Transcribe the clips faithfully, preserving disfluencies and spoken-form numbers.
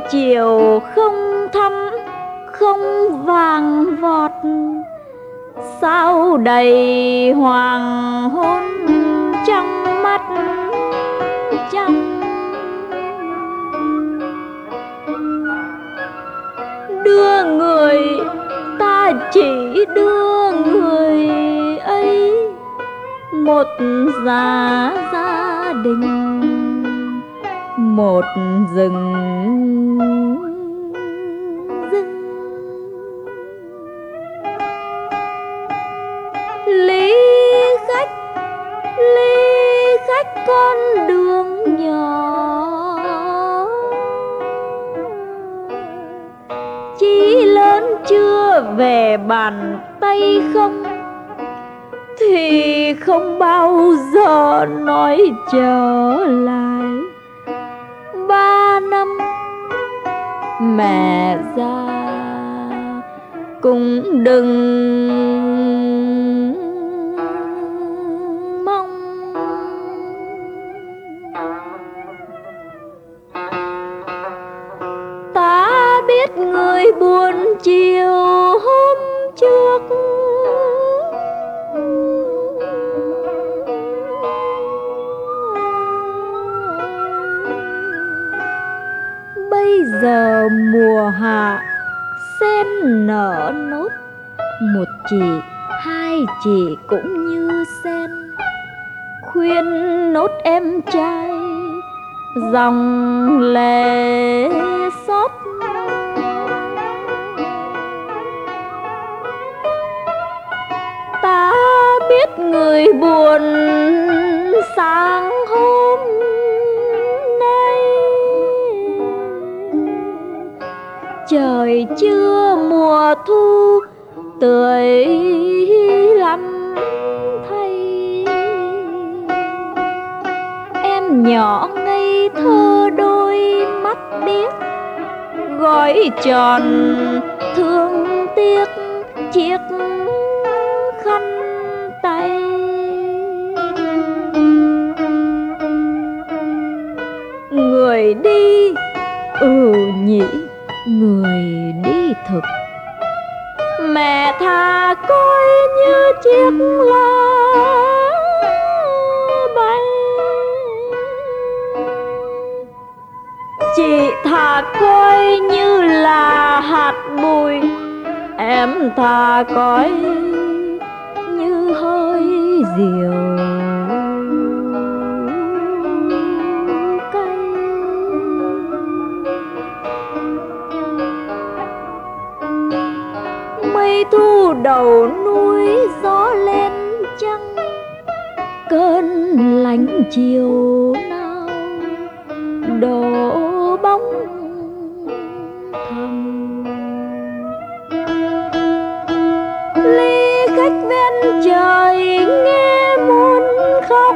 chiều không thắm không vàng vọt, sao đầy hoàng hôn trong mắt trăng. Đưa người ta chỉ đưa người ấy một gia gia đình, một rừng rừng. Lý khách, lý khách con đường nhỏ, chí lớn chưa về bàn tay không, thì không bao giờ nói trở lại. Ba năm mẹ già cũng đừng mong. Ta biết người buồn chiều hôm trước, bây giờ mùa hạ sen nở nốt, một chị hai chị cũng như sen, khuyên nốt em trai dòng lệ xót. Ta biết người buồn sáng hôm nay, trời chưa mùa thu tươi lắm thay. Em nhỏ ngây thơ đôi mắt biếc, gói tròn thương tiếc chiếc khăn tay. Người đi ừ nhỉ, người đi thực, mẹ thà coi như chiếc lá bay. Chị thà coi như là hạt bụi, em thà coi như hơi diều cay. Mây thu đầu núi gió lên trăng, cơn lạnh chiều nào đổ bóng thầm. Ly khách ven trời nghe muốn khóc,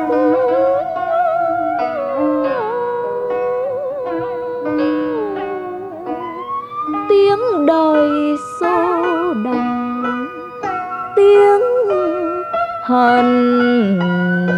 tiếng đời xô đồng, tiếng hờn